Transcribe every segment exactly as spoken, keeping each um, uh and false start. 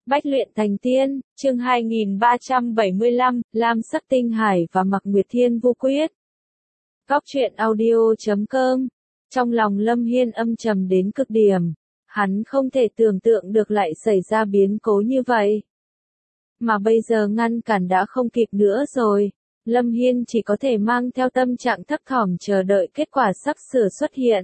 Bách luyện thành tiên, chương hai nghìn ba trăm bảy mươi lăm, Lam Sắc Tinh Hải và Mạc Nguyệt Thiên Vu Quyết. Góc truyện audio chấm com. Trong lòng Lâm Hiên âm trầm đến cực điểm. Hắn không thể tưởng tượng được lại xảy ra biến cố như vậy. Mà bây giờ ngăn cản đã không kịp nữa rồi. Lâm Hiên chỉ có thể mang theo tâm trạng thấp thỏm chờ đợi kết quả sắp sửa xuất hiện.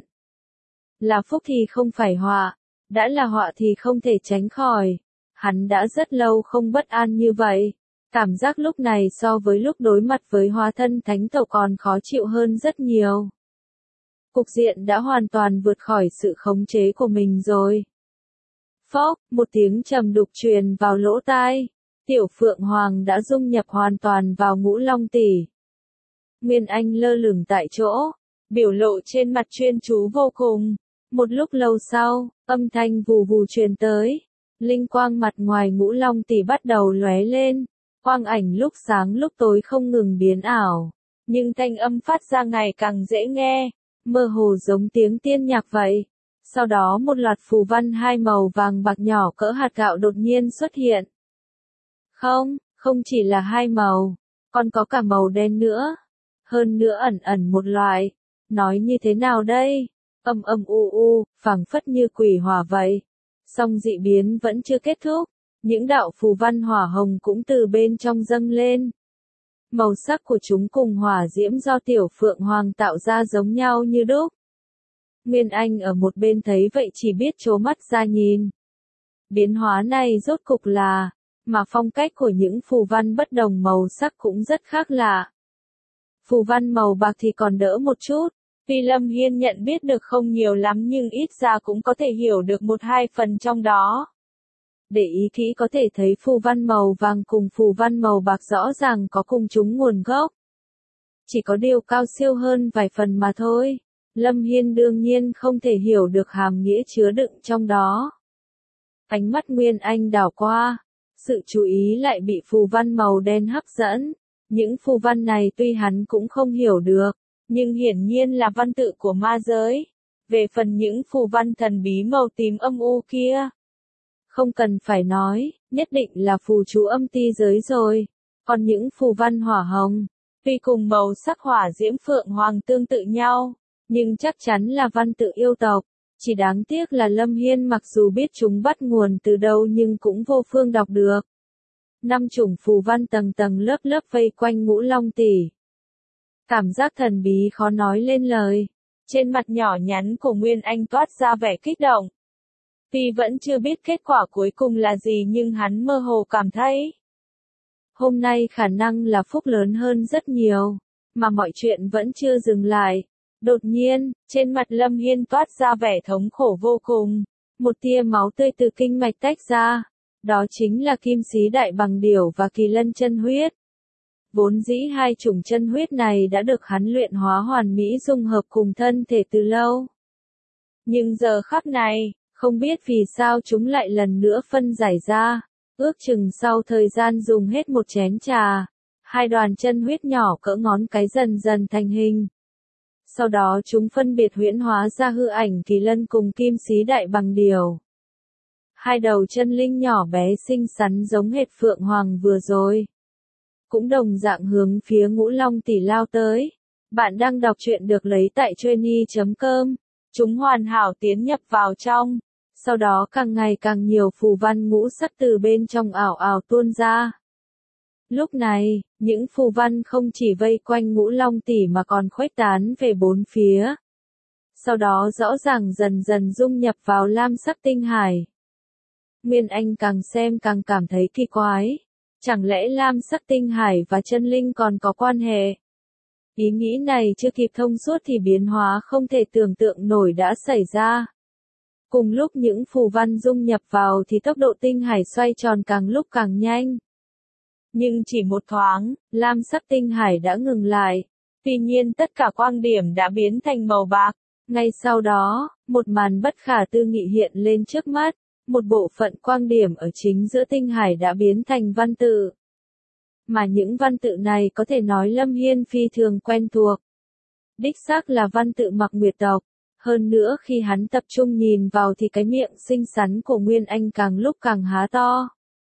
Là phúc thì không phải họa, đã là họa thì không thể tránh khỏi. Hắn đã rất lâu không bất an như vậy. Cảm giác lúc này so với lúc đối mặt với hóa thân thánh tộc còn khó chịu hơn rất nhiều. Cục diện đã hoàn toàn vượt khỏi sự khống chế của mình rồi. Phốc, một tiếng trầm đục truyền vào lỗ tai. Tiểu Phượng Hoàng đã dung nhập hoàn toàn vào Ngũ Long Tỷ. Nguyên Anh lơ lửng tại chỗ, biểu lộ trên mặt chuyên chú vô cùng. Một lúc lâu sau, âm thanh vù vù truyền tới. Linh quang mặt ngoài Ngũ Long Tỷ bắt đầu lóe lên, quang ảnh lúc sáng lúc tối không ngừng biến ảo, nhưng thanh âm phát ra ngày càng dễ nghe, mơ hồ giống tiếng tiên nhạc vậy. Sau đó một loạt phù văn hai màu vàng bạc nhỏ cỡ hạt gạo đột nhiên xuất hiện. Không, không chỉ là hai màu, còn có cả màu đen nữa. Hơn nữa ẩn ẩn một loại, nói như thế nào đây? Âm âm u u, phảng phất như quỷ hỏa vậy. Song dị biến vẫn chưa kết thúc, những đạo phù văn hỏa hồng cũng từ bên trong dâng lên. Màu sắc của chúng cùng hỏa diễm do Tiểu Phượng Hoàng tạo ra giống nhau như đúc. Nguyên Anh ở một bên thấy vậy chỉ biết trố mắt ra nhìn. Biến hóa này rốt cục là, mà phong cách của những phù văn bất đồng màu sắc cũng rất khác lạ. Phù văn màu bạc thì còn đỡ một chút. Vì Lâm Hiên nhận biết được không nhiều lắm nhưng ít ra cũng có thể hiểu được một hai phần trong đó. Để ý kỹ có thể thấy phù văn màu vàng cùng phù văn màu bạc rõ ràng có cùng chúng nguồn gốc. Chỉ có điều cao siêu hơn vài phần mà thôi. Lâm Hiên đương nhiên không thể hiểu được hàm nghĩa chứa đựng trong đó. Ánh mắt Nguyên Anh đảo qua, sự chú ý lại bị phù văn màu đen hấp dẫn. Những phù văn này tuy hắn cũng không hiểu được, nhưng hiển nhiên là văn tự của ma giới. Về phần những phù văn thần bí màu tím âm u kia, không cần phải nói, nhất định là phù chú âm ti giới rồi. Còn những phù văn hỏa hồng, tuy cùng màu sắc hỏa diễm Phượng Hoàng tương tự nhau, nhưng chắc chắn là văn tự yêu tộc. Chỉ đáng tiếc là Lâm Hiên mặc dù biết chúng bắt nguồn từ đâu nhưng cũng vô phương đọc được. Năm chủng phù văn tầng tầng lớp lớp vây quanh Ngũ Long Tỷ. Cảm giác thần bí khó nói lên lời. Trên mặt nhỏ nhắn của Nguyên Anh toát ra vẻ kích động. Tuy vẫn chưa biết kết quả cuối cùng là gì nhưng hắn mơ hồ cảm thấy. Hôm nay khả năng là phúc lớn hơn rất nhiều. Mà mọi chuyện vẫn chưa dừng lại. Đột nhiên, trên mặt Lâm Hiên toát ra vẻ thống khổ vô cùng. Một tia máu tươi từ kinh mạch tách ra. Đó chính là Kim Xí Đại Bằng Điểu và Kỳ Lân chân huyết. Vốn dĩ hai chủng chân huyết này đã được hắn luyện hóa hoàn mỹ dung hợp cùng thân thể từ lâu. Nhưng giờ khắc này, không biết vì sao chúng lại lần nữa phân giải ra. Ước chừng sau thời gian dùng hết một chén trà, hai đoàn chân huyết nhỏ cỡ ngón cái dần dần thành hình. Sau đó chúng phân biệt huyễn hóa ra hư ảnh Kỳ Lân cùng Kim Xí Đại Bằng Điểu. Hai đầu chân linh nhỏ bé xinh xắn giống hệt Phượng Hoàng vừa rồi. Cũng đồng dạng hướng phía Ngũ Long Tỷ lao tới. Bạn đang đọc truyện được lấy tại Trainy chấm com. Chúng hoàn hảo tiến nhập vào trong. Sau đó càng ngày càng nhiều phù văn ngũ sắc từ bên trong ảo ảo tuôn ra. Lúc này, những phù văn không chỉ vây quanh Ngũ Long Tỷ mà còn khuếch tán về bốn phía. Sau đó rõ ràng dần dần dung nhập vào Lam Sắc Tinh Hải. Nguyên Anh càng xem càng cảm thấy kỳ quái. Chẳng lẽ Lam Sắc Tinh Hải và chân linh còn có quan hệ? Ý nghĩ này chưa kịp thông suốt thì biến hóa không thể tưởng tượng nổi đã xảy ra. Cùng lúc những phù văn dung nhập vào thì tốc độ tinh hải xoay tròn càng lúc càng nhanh. Nhưng chỉ một thoáng, Lam Sắc Tinh Hải đã ngừng lại. Tuy nhiên tất cả quang điểm đã biến thành màu bạc. Ngay sau đó, một màn bất khả tư nghị hiện lên trước mắt. Một bộ phận quang điểm ở chính giữa tinh hải đã biến thành văn tự. Mà những văn tự này có thể nói Lâm Hiên phi thường quen thuộc. Đích xác là văn tự Mạc Nguyệt tộc. Hơn nữa khi hắn tập trung nhìn vào thì cái miệng xinh xắn của Nguyên Anh càng lúc càng há to.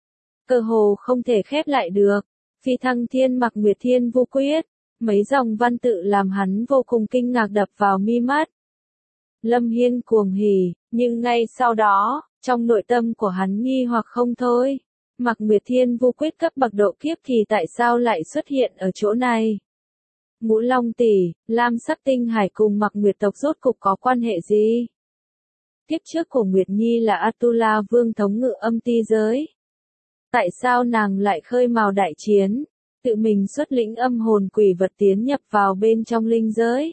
cơ hồ không thể khép lại được. Phi thăng thiên mặc nguyệt thiên vu quyết, mấy dòng văn tự làm hắn vô cùng kinh ngạc đập vào mi mắt. Lâm Hiên cuồng hỉ, nhưng ngay sau đó, trong nội tâm của hắn nghi hoặc không thôi. Mặc nguyệt thiên vu quyết cấp bậc độ kiếp thì tại sao lại xuất hiện ở chỗ này? Ngũ Long Tỷ, Lam Sắc Tinh Hải cùng Mặc Nguyệt tộc rốt cục có quan hệ gì? Kiếp trước của Nguyệt Nhi là Atula Vương thống ngự âm ti giới. Tại sao nàng lại khơi mào đại chiến, tự mình xuất lĩnh âm hồn quỷ vật tiến nhập vào bên trong linh giới?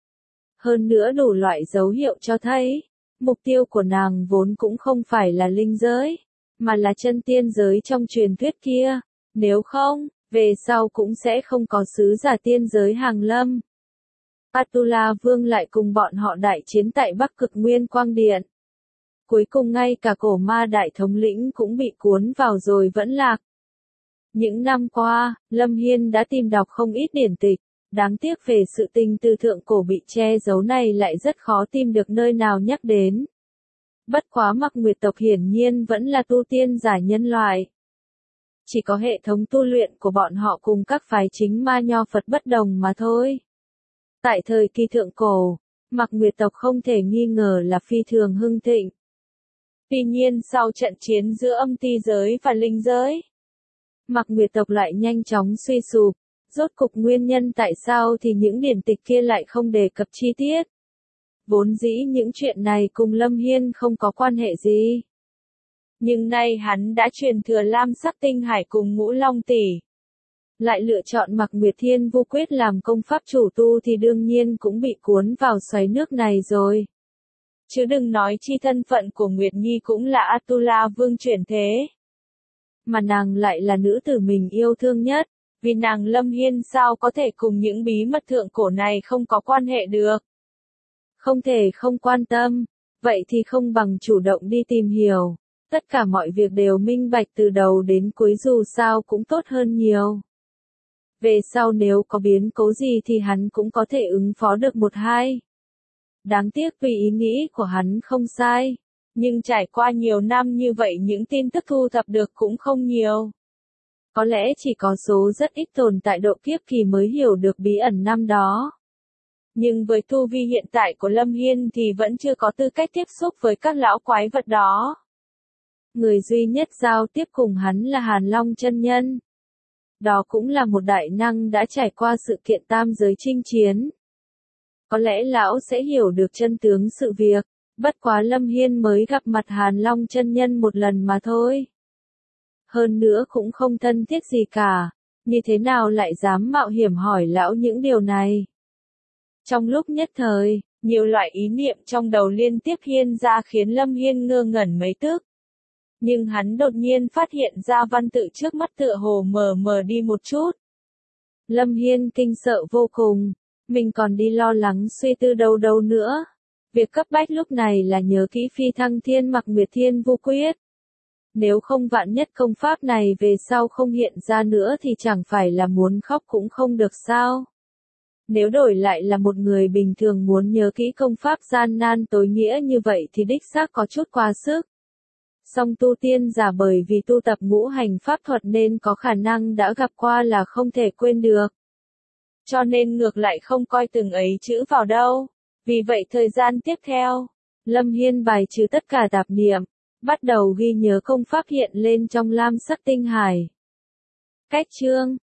Hơn nữa đủ loại dấu hiệu cho thấy, mục tiêu của nàng vốn cũng không phải là linh giới, mà là chân tiên giới trong truyền thuyết kia, nếu không, về sau cũng sẽ không có sứ giả tiên giới hàng lâm. Atula Vương lại cùng bọn họ đại chiến tại Bắc Cực Nguyên Quang Điện. Cuối cùng ngay cả cổ ma đại thống lĩnh cũng bị cuốn vào rồi vẫn lạc. Những năm qua, Lâm Hiên đã tìm đọc không ít điển tịch, đáng tiếc về sự tình từ thượng cổ bị che giấu này lại rất khó tìm được nơi nào nhắc đến. Bất quá Mặc Nguyệt tộc hiển nhiên vẫn là tu tiên giả nhân loại. Chỉ có hệ thống tu luyện của bọn họ cùng các phái chính ma nho Phật bất đồng mà thôi. Tại thời kỳ thượng cổ, Mặc Nguyệt tộc không thể nghi ngờ là phi thường hưng thịnh. Tuy nhiên sau trận chiến giữa âm ti giới và linh giới, Mặc Nguyệt tộc lại nhanh chóng suy sụp. Rốt cục nguyên nhân tại sao thì những điển tịch kia lại không đề cập chi tiết. Vốn dĩ những chuyện này cùng Lâm Hiên không có quan hệ gì. Nhưng nay hắn đã truyền thừa Lam Sắc Tinh Hải cùng Ngũ Long Tỷ. Lại lựa chọn Mặc Nguyệt Thiên Vu Quyết làm công pháp chủ tu thì đương nhiên cũng bị cuốn vào xoáy nước này rồi. Chứ đừng nói chi thân phận của Nguyệt Nhi cũng là Atula Vương chuyển thế. Mà nàng lại là nữ tử mình yêu thương nhất. Vì nàng Lâm Hiên sao có thể cùng những bí mật thượng cổ này không có quan hệ được. Không thể không quan tâm, vậy thì không bằng chủ động đi tìm hiểu. Tất cả mọi việc đều minh bạch từ đầu đến cuối dù sao cũng tốt hơn nhiều. Về sau nếu có biến cố gì thì hắn cũng có thể ứng phó được một hai. Đáng tiếc vì ý nghĩ của hắn không sai. Nhưng trải qua nhiều năm như vậy những tin tức thu thập được cũng không nhiều. Có lẽ chỉ có số rất ít tồn tại độ kiếp kỳ mới hiểu được bí ẩn năm đó. Nhưng với tu vi hiện tại của Lâm Hiên thì vẫn chưa có tư cách tiếp xúc với các lão quái vật đó. Người duy nhất giao tiếp cùng hắn là Hàn Long chân nhân. Đó cũng là một đại năng đã trải qua sự kiện tam giới chinh chiến. Có lẽ lão sẽ hiểu được chân tướng sự việc, bất quá Lâm Hiên mới gặp mặt Hàn Long chân nhân một lần mà thôi. Hơn nữa cũng không thân thiết gì cả, như thế nào lại dám mạo hiểm hỏi lão những điều này. Trong lúc nhất thời, nhiều loại ý niệm trong đầu liên tiếp hiện ra khiến Lâm Hiên ngơ ngẩn mấy tức. Nhưng hắn đột nhiên phát hiện ra văn tự trước mắt tựa hồ mờ mờ đi một chút. Lâm Hiên kinh sợ vô cùng, mình còn đi lo lắng suy tư đâu đâu nữa. Việc cấp bách lúc này là nhớ kỹ Phi Thăng Thiên Mặc Nguyệt Thiên Vu Quyết. Nếu không vạn nhất công pháp này về sau không hiện ra nữa thì chẳng phải là muốn khóc cũng không được sao. Nếu đổi lại là một người bình thường muốn nhớ kỹ công pháp gian nan tối nghĩa như vậy thì đích xác có chút quá sức. Song tu tiên giả bởi vì tu tập ngũ hành pháp thuật nên có khả năng đã gặp qua là không thể quên được. Cho nên ngược lại không coi từng ấy chữ vào đâu. Vì vậy thời gian tiếp theo, Lâm Hiên bài trừ tất cả tạp niệm, bắt đầu ghi nhớ công pháp hiện lên trong Lam Sắc Tinh Hải. Cách chương